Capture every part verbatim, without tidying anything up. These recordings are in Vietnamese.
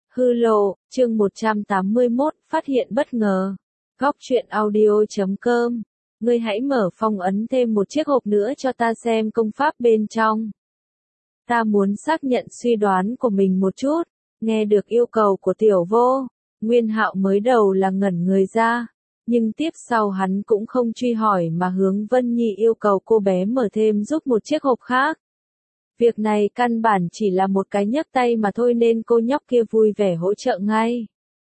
Hư lộ, chương một trăm tám mươi mốt, phát hiện bất ngờ. Góc truyện audio chấm com. Ngươi hãy mở phong ấn thêm một chiếc hộp nữa cho ta xem công pháp bên trong. Ta muốn xác nhận suy đoán của mình một chút. Nghe được yêu cầu của tiểu vô, Nguyên Hạo mới đầu là ngẩn người ra. Nhưng tiếp sau hắn cũng không truy hỏi mà hướng Vân Nhi yêu cầu cô bé mở thêm giúp một chiếc hộp khác. Việc này căn bản chỉ là một cái nhấc tay mà thôi nên cô nhóc kia vui vẻ hỗ trợ ngay.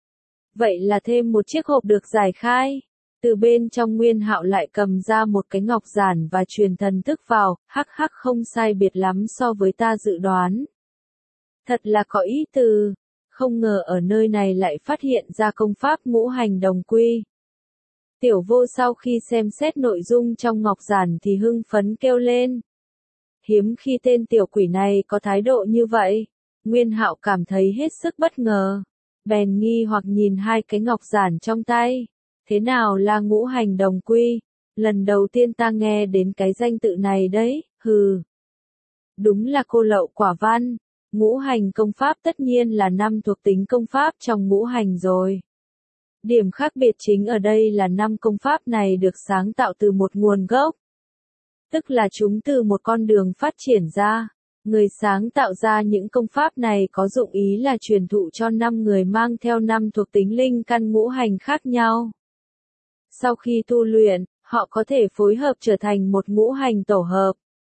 Vậy là thêm một chiếc hộp được giải khai. Từ bên trong Nguyên Hạo lại cầm ra một cái ngọc giản và truyền thần thức vào, hắc hắc không sai biệt lắm so với ta dự đoán. Thật là có ý từ, không ngờ ở nơi này lại phát hiện ra công pháp ngũ hành đồng quy. Tiểu vô sau khi xem xét nội dung trong ngọc giản thì hưng phấn kêu lên. Hiếm khi tên tiểu quỷ này có thái độ như vậy, Nguyên Hạo cảm thấy hết sức bất ngờ. Bèn nghi hoặc nhìn hai cái ngọc giản trong tay. Thế nào là ngũ hành đồng quy? Lần đầu tiên ta nghe đến cái danh tự này đấy, hừ. Đúng là cô lậu quả văn. Ngũ hành công pháp tất nhiên là năm thuộc tính công pháp trong ngũ hành rồi. Điểm khác biệt chính ở đây là năm công pháp này được sáng tạo từ một nguồn gốc. Tức là chúng từ một con đường phát triển ra. Người sáng tạo ra những công pháp này có dụng ý là truyền thụ cho năm người mang theo năm thuộc tính linh căn ngũ hành khác nhau. Sau khi tu luyện, họ có thể phối hợp trở thành một ngũ hành tổ hợp.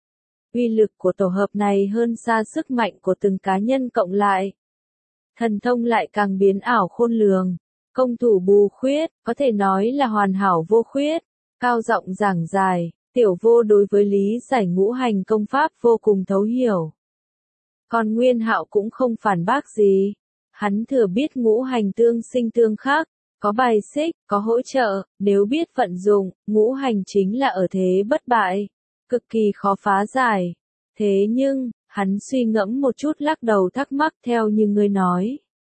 Uy lực của tổ hợp này hơn xa sức mạnh của từng cá nhân cộng lại. Thần thông lại càng biến ảo khôn lường. Công thủ bù khuyết, có thể nói là hoàn hảo vô khuyết. Cao giọng giảng giải. Tiểu vô đối với lý giải ngũ hành công pháp vô cùng thấu hiểu. Còn Nguyên Hạo cũng không phản bác gì. Hắn thừa biết ngũ hành tương sinh tương khắc, có bài xích, có hỗ trợ, nếu biết vận dụng, ngũ hành chính là ở thế bất bại, cực kỳ khó phá giải. Thế nhưng, hắn suy ngẫm một chút lắc đầu thắc mắc theo như ngươi nói.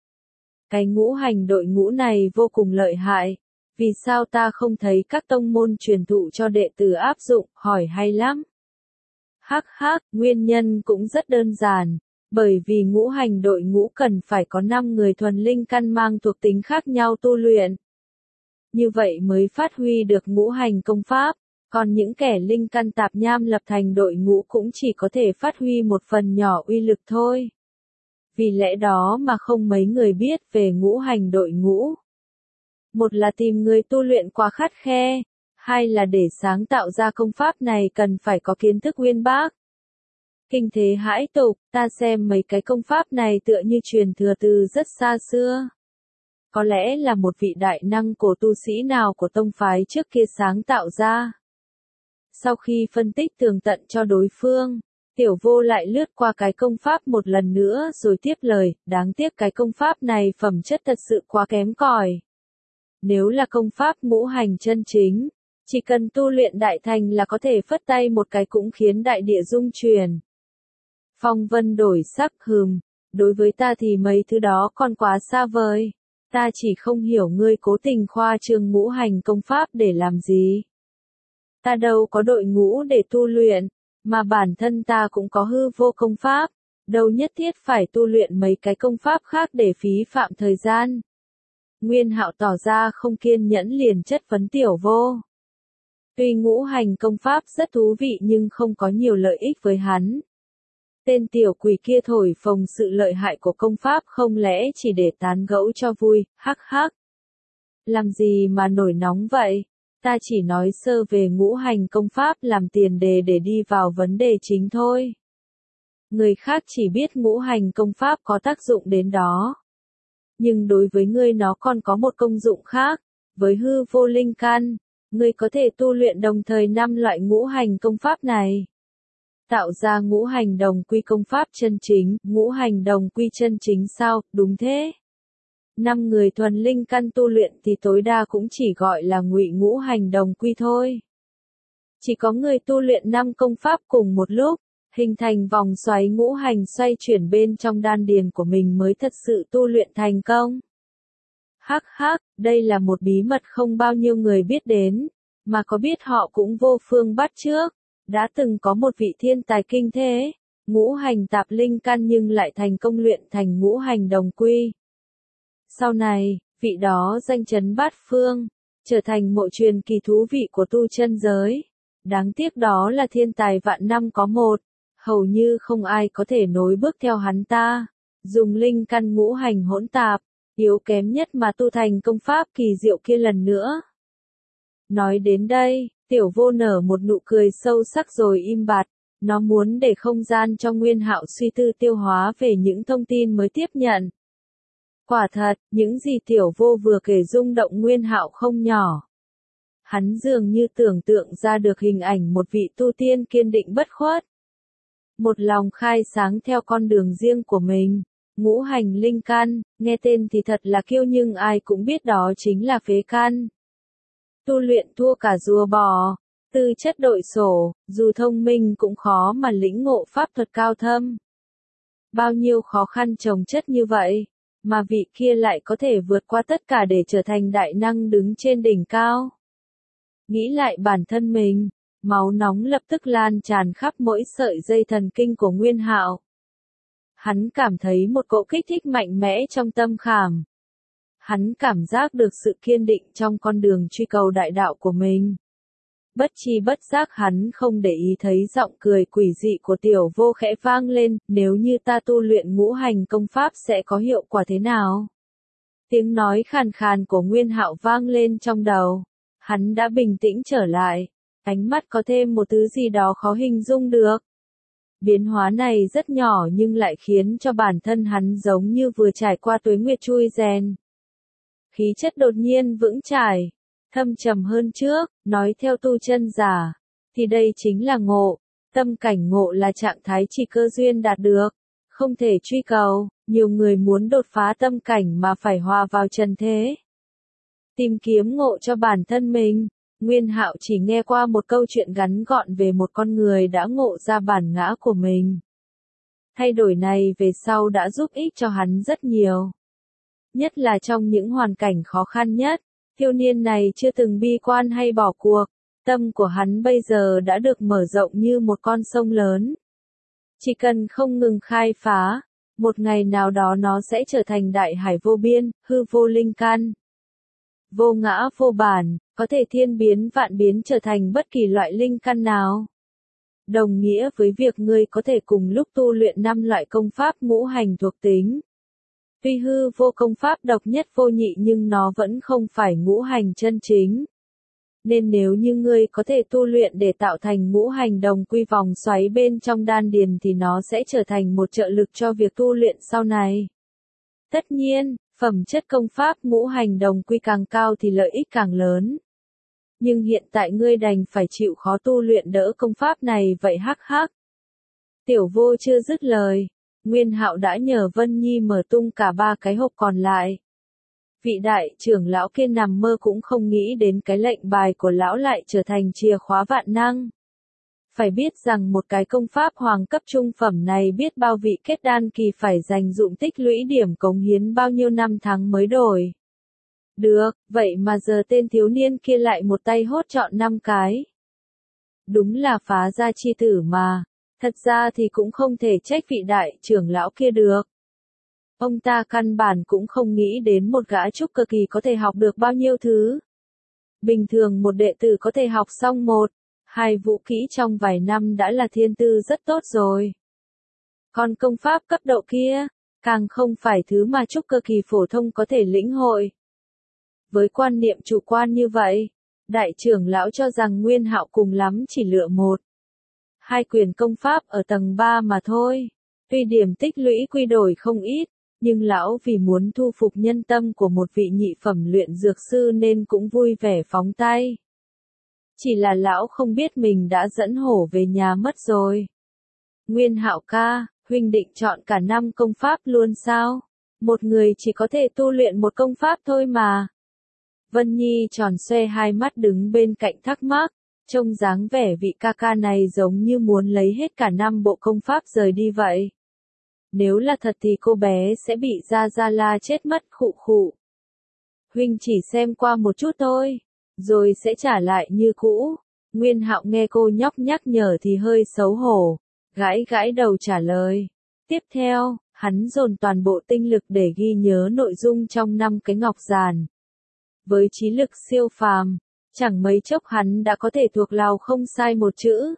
Cái ngũ hành đội ngũ này vô cùng lợi hại. Vì sao ta không thấy các tông môn truyền thụ cho đệ tử áp dụng, hỏi hay lắm. Hắc hắc, nguyên nhân cũng rất đơn giản, bởi vì ngũ hành đội ngũ cần phải có năm người thuần linh căn mang thuộc tính khác nhau tu luyện. Như vậy mới phát huy được ngũ hành công pháp, còn những kẻ linh căn tạp nham lập thành đội ngũ cũng chỉ có thể phát huy một phần nhỏ uy lực thôi. Vì lẽ đó mà không mấy người biết về ngũ hành đội ngũ. Một là tìm người tu luyện quá khắt khe, hai là để sáng tạo ra công pháp này cần phải có kiến thức uyên bác. Kinh thế hãi tục, ta xem mấy cái công pháp này tựa như truyền thừa từ rất xa xưa. Có lẽ là một vị đại năng cổ tu sĩ nào của tông phái trước kia sáng tạo ra. Sau khi phân tích tường tận cho đối phương, tiểu vô lại lướt qua cái công pháp một lần nữa rồi tiếp lời, đáng tiếc cái công pháp này phẩm chất thật sự quá kém cỏi. Nếu là công pháp ngũ hành chân chính, chỉ cần tu luyện đại thành là có thể phất tay một cái cũng khiến đại địa rung chuyển. Phong Vân đổi sắc hừm, đối với ta thì mấy thứ đó còn quá xa vời. Ta chỉ không hiểu ngươi cố tình khoa trương ngũ hành công pháp để làm gì. Ta đâu có đội ngũ để tu luyện, mà bản thân ta cũng có hư vô công pháp, đâu nhất thiết phải tu luyện mấy cái công pháp khác để phí phạm thời gian. Nguyên Hạo tỏ ra không kiên nhẫn liền chất vấn tiểu vô. Tuy ngũ hành công pháp rất thú vị nhưng không có nhiều lợi ích với hắn. Tên tiểu quỷ kia thổi phồng sự lợi hại của công pháp không lẽ chỉ để tán gẫu cho vui, hắc hắc. Làm gì mà nổi nóng vậy? Ta chỉ nói sơ về ngũ hành công pháp làm tiền đề để đi vào vấn đề chính thôi. Người khác chỉ biết ngũ hành công pháp có tác dụng đến đó. Nhưng đối với ngươi nó còn có một công dụng khác, với hư vô linh căn, ngươi có thể tu luyện đồng thời năm loại ngũ hành công pháp này. Tạo ra ngũ hành đồng quy công pháp chân chính, ngũ hành đồng quy chân chính sao, đúng thế. Năm người thuần linh căn tu luyện thì tối đa cũng chỉ gọi là ngụy ngũ hành đồng quy thôi. Chỉ có người tu luyện năm công pháp cùng một lúc, hình thành vòng xoáy ngũ hành xoay chuyển bên trong đan điền của mình mới thật sự tu luyện thành công. Hắc hắc, đây là một bí mật không bao nhiêu người biết đến, mà có biết họ cũng vô phương bắt chước. Đã từng có một vị thiên tài kinh thế, ngũ hành tạp linh căn nhưng lại thành công luyện thành ngũ hành đồng quy. Sau này, vị đó danh chấn bát phương, trở thành mộ truyền kỳ thú vị của tu chân giới. Đáng tiếc đó là thiên tài vạn năm có một, hầu như không ai có thể nối bước theo hắn ta. Dùng linh căn ngũ hành hỗn tạp, yếu kém nhất mà tu thành công pháp kỳ diệu kia lần nữa. Nói đến đây, Tiểu Vô nở một nụ cười sâu sắc rồi im bặt. Nó muốn để không gian cho Nguyên Hạo suy tư tiêu hóa về những thông tin mới tiếp nhận. Quả thật, những gì Tiểu Vô vừa kể rung động Nguyên Hạo không nhỏ. Hắn dường như tưởng tượng ra được hình ảnh một vị tu tiên kiên định bất khuất. Một lòng khai sáng theo con đường riêng của mình. Ngũ hành linh căn, nghe tên thì thật là kiêu nhưng ai cũng biết đó chính là phế căn. Tu luyện thua cả rùa bò, tư chất đội sổ, dù thông minh cũng khó mà lĩnh ngộ pháp thuật cao thâm. Bao nhiêu khó khăn chồng chất như vậy, mà vị kia lại có thể vượt qua tất cả để trở thành đại năng đứng trên đỉnh cao. Nghĩ lại bản thân mình, máu nóng lập tức lan tràn khắp mỗi sợi dây thần kinh của Nguyên Hạo. Hắn cảm thấy một cỗ kích thích mạnh mẽ trong tâm khảm. Hắn cảm giác được sự kiên định trong con đường truy cầu đại đạo của mình. Bất chi bất giác hắn không để ý thấy giọng cười quỷ dị của Tiểu Vô khẽ vang lên, nếu như ta tu luyện ngũ hành công pháp sẽ có hiệu quả thế nào? Tiếng nói khàn khàn của Nguyên Hạo vang lên trong đầu. Hắn đã bình tĩnh trở lại, ánh mắt có thêm một thứ gì đó khó hình dung được. Biến hóa này rất nhỏ nhưng lại khiến cho bản thân hắn giống như vừa trải qua tuế nguyệt chui rèn. Khí chất đột nhiên vững chãi, thâm trầm hơn trước, nói theo tu chân giả, thì đây chính là ngộ. Tâm cảnh ngộ là trạng thái chỉ cơ duyên đạt được, không thể truy cầu. Nhiều người muốn đột phá tâm cảnh mà phải hòa vào trần thế, tìm kiếm ngộ cho bản thân mình. Nguyên Hạo chỉ nghe qua một câu chuyện ngắn gọn về một con người đã ngộ ra bản ngã của mình. Thay đổi này về sau đã giúp ích cho hắn rất nhiều. Nhất là trong những hoàn cảnh khó khăn nhất, thiếu niên này chưa từng bi quan hay bỏ cuộc. Tâm của hắn bây giờ đã được mở rộng như một con sông lớn. Chỉ cần không ngừng khai phá, một ngày nào đó nó sẽ trở thành đại hải vô biên, hư vô linh căn. Vô ngã vô bản, có thể thiên biến vạn biến trở thành bất kỳ loại linh căn nào. Đồng nghĩa với việc ngươi có thể cùng lúc tu luyện năm loại công pháp ngũ hành thuộc tính. Tuy hư vô công pháp độc nhất vô nhị nhưng nó vẫn không phải ngũ hành chân chính. Nên nếu như ngươi có thể tu luyện để tạo thành ngũ hành đồng quy vòng xoáy bên trong đan điền thì nó sẽ trở thành một trợ lực cho việc tu luyện sau này. Tất nhiên, phẩm chất công pháp ngũ hành đồng quy càng cao thì lợi ích càng lớn. Nhưng hiện tại ngươi đành phải chịu khó tu luyện đỡ công pháp này vậy hắc hắc. Tiểu Vô chưa dứt lời, Nguyên Hạo đã nhờ Vân Nhi mở tung cả ba cái hộp còn lại. Vị đại trưởng lão kia nằm mơ cũng không nghĩ đến cái lệnh bài của lão lại trở thành chìa khóa vạn năng. Phải biết rằng một cái công pháp hoàng cấp trung phẩm này biết bao vị kết đan kỳ phải dành dụm tích lũy điểm cống hiến bao nhiêu năm tháng mới đổi. Được, vậy mà giờ tên thiếu niên kia lại một tay hốt chọn năm cái. Đúng là phá gia chi tử mà, thật ra thì cũng không thể trách vị đại trưởng lão kia được. Ông ta căn bản cũng không nghĩ đến một gã trúc cơ kỳ có thể học được bao nhiêu thứ. Bình thường một đệ tử có thể học xong một, hai vũ kỹ trong vài năm đã là thiên tư rất tốt rồi. Còn công pháp cấp độ kia, càng không phải thứ mà trúc cơ kỳ phổ thông có thể lĩnh hội. Với quan niệm chủ quan như vậy, đại trưởng lão cho rằng Nguyên Hạo cùng lắm chỉ lựa một, hai quyền công pháp ở tầng ba mà thôi. Tuy điểm tích lũy quy đổi không ít, nhưng lão vì muốn thu phục nhân tâm của một vị nhị phẩm luyện dược sư nên cũng vui vẻ phóng tay. Chỉ là lão không biết mình đã dẫn hổ về nhà mất rồi. Nguyên Hạo ca, huynh định chọn cả năm công pháp luôn sao? Một người chỉ có thể tu luyện một công pháp thôi mà. Vân Nhi tròn xoe hai mắt đứng bên cạnh thắc mắc, trông dáng vẻ vị ca ca này giống như muốn lấy hết cả năm bộ công pháp rời đi vậy. Nếu là thật thì cô bé sẽ bị Gia Gia la chết mất khụ khụ. Huynh chỉ xem qua một chút thôi, rồi sẽ trả lại như cũ. Nguyên Hạo nghe cô nhóc nhắc nhở thì hơi xấu hổ, gãi gãi đầu trả lời. Tiếp theo, Hắn dồn toàn bộ tinh lực để ghi nhớ nội dung trong năm cái ngọc giản. Với trí lực siêu phàm, chẳng mấy chốc hắn đã có thể thuộc lòng không sai một chữ.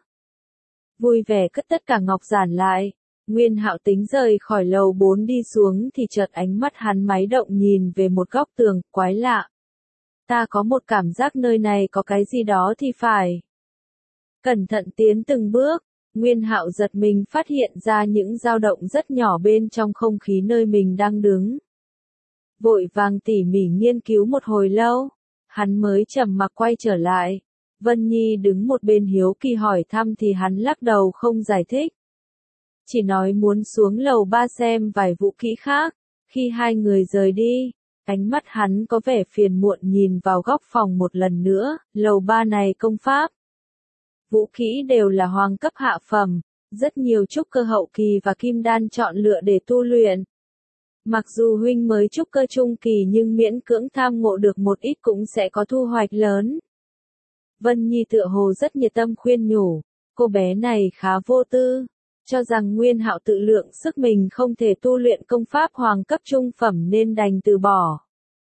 Vui vẻ cất tất cả ngọc giản lại, Nguyên Hạo tính rời khỏi lầu bốn đi xuống thì chợt ánh mắt hắn máy động nhìn về một góc tường, quái lạ. Ta có một cảm giác nơi này có cái gì đó thì phải. Cẩn thận tiến từng bước, Nguyên Hạo giật mình phát hiện ra những dao động rất nhỏ bên trong không khí nơi mình đang đứng. Vội vàng tỉ mỉ nghiên cứu một hồi lâu, hắn mới trầm mặc quay trở lại. Vân Nhi đứng một bên hiếu kỳ hỏi thăm thì hắn lắc đầu không giải thích. Chỉ nói muốn xuống lầu ba xem vài vũ khí khác. Khi hai người rời đi, ánh mắt hắn có vẻ phiền muộn nhìn vào góc phòng một lần nữa, lầu ba này công pháp. Vũ khí đều là hoàng cấp hạ phẩm, rất nhiều trúc cơ hậu kỳ và kim đan chọn lựa để tu luyện. Mặc dù huynh mới trúc cơ trung kỳ nhưng miễn cưỡng tham ngộ được một ít cũng sẽ có thu hoạch lớn. Vân Nhi tựa hồ rất nhiệt tâm khuyên nhủ, cô bé này khá vô tư, cho rằng Nguyên Hạo tự lượng sức mình không thể tu luyện công pháp hoàng cấp trung phẩm nên đành từ bỏ.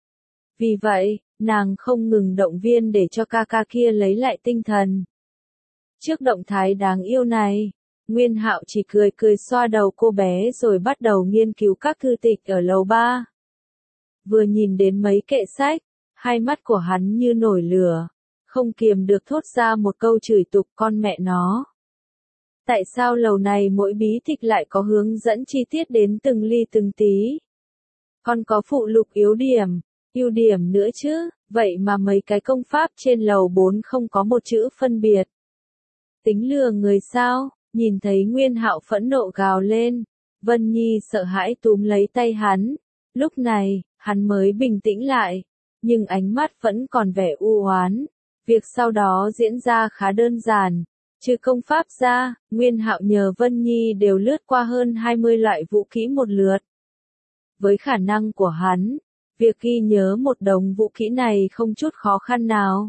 Vì vậy, nàng không ngừng động viên để cho ca ca kia lấy lại tinh thần. Trước động thái đáng yêu này, Nguyên Hạo chỉ cười cười xoa đầu cô bé rồi bắt đầu nghiên cứu các thư tịch ở lầu ba. Vừa nhìn đến mấy kệ sách, hai mắt của hắn như nổi lửa, không kiềm được thốt ra một câu chửi tục con mẹ nó. Tại sao lầu này mỗi bí tịch lại có hướng dẫn chi tiết đến từng ly từng tí? Còn có phụ lục yếu điểm, ưu điểm nữa chứ, vậy mà mấy cái công pháp trên lầu bốn không có một chữ phân biệt. Tính lừa người sao? Nhìn thấy Nguyên Hạo phẫn nộ gào lên, Vân Nhi sợ hãi túm lấy tay hắn. Lúc này, hắn mới bình tĩnh lại, nhưng ánh mắt vẫn còn vẻ u oán. Việc sau đó diễn ra khá đơn giản, trừ công pháp ra, Nguyên Hạo nhờ Vân Nhi đều lướt qua hơn hai mươi loại vũ khí một lượt. Với khả năng của hắn, việc ghi nhớ một đống vũ khí này không chút khó khăn nào.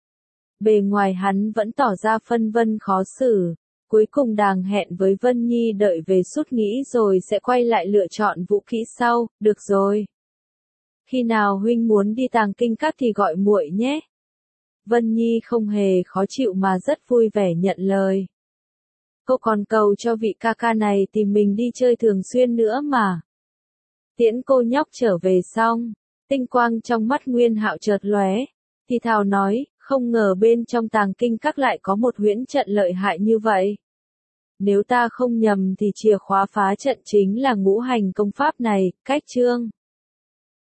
Bề ngoài hắn vẫn tỏ ra phân vân khó xử. Cuối cùng đàng hẹn với Vân Nhi đợi về sút nghĩ rồi sẽ quay lại lựa chọn vũ khí sau, được rồi. Khi nào huynh muốn đi Tàng Kinh Các thì gọi muội nhé. Vân Nhi không hề khó chịu mà rất vui vẻ nhận lời. Cô còn cầu cho vị ca ca này tìm mình đi chơi thường xuyên nữa mà. Tiễn cô nhóc trở về xong, tinh quang trong mắt Nguyên Hạo chợt lóe, thì thào nói, không ngờ bên trong Tàng Kinh Các lại có một huyễn trận lợi hại như vậy. Nếu ta không nhầm thì chìa khóa phá trận chính là ngũ hành công pháp này, cách chương.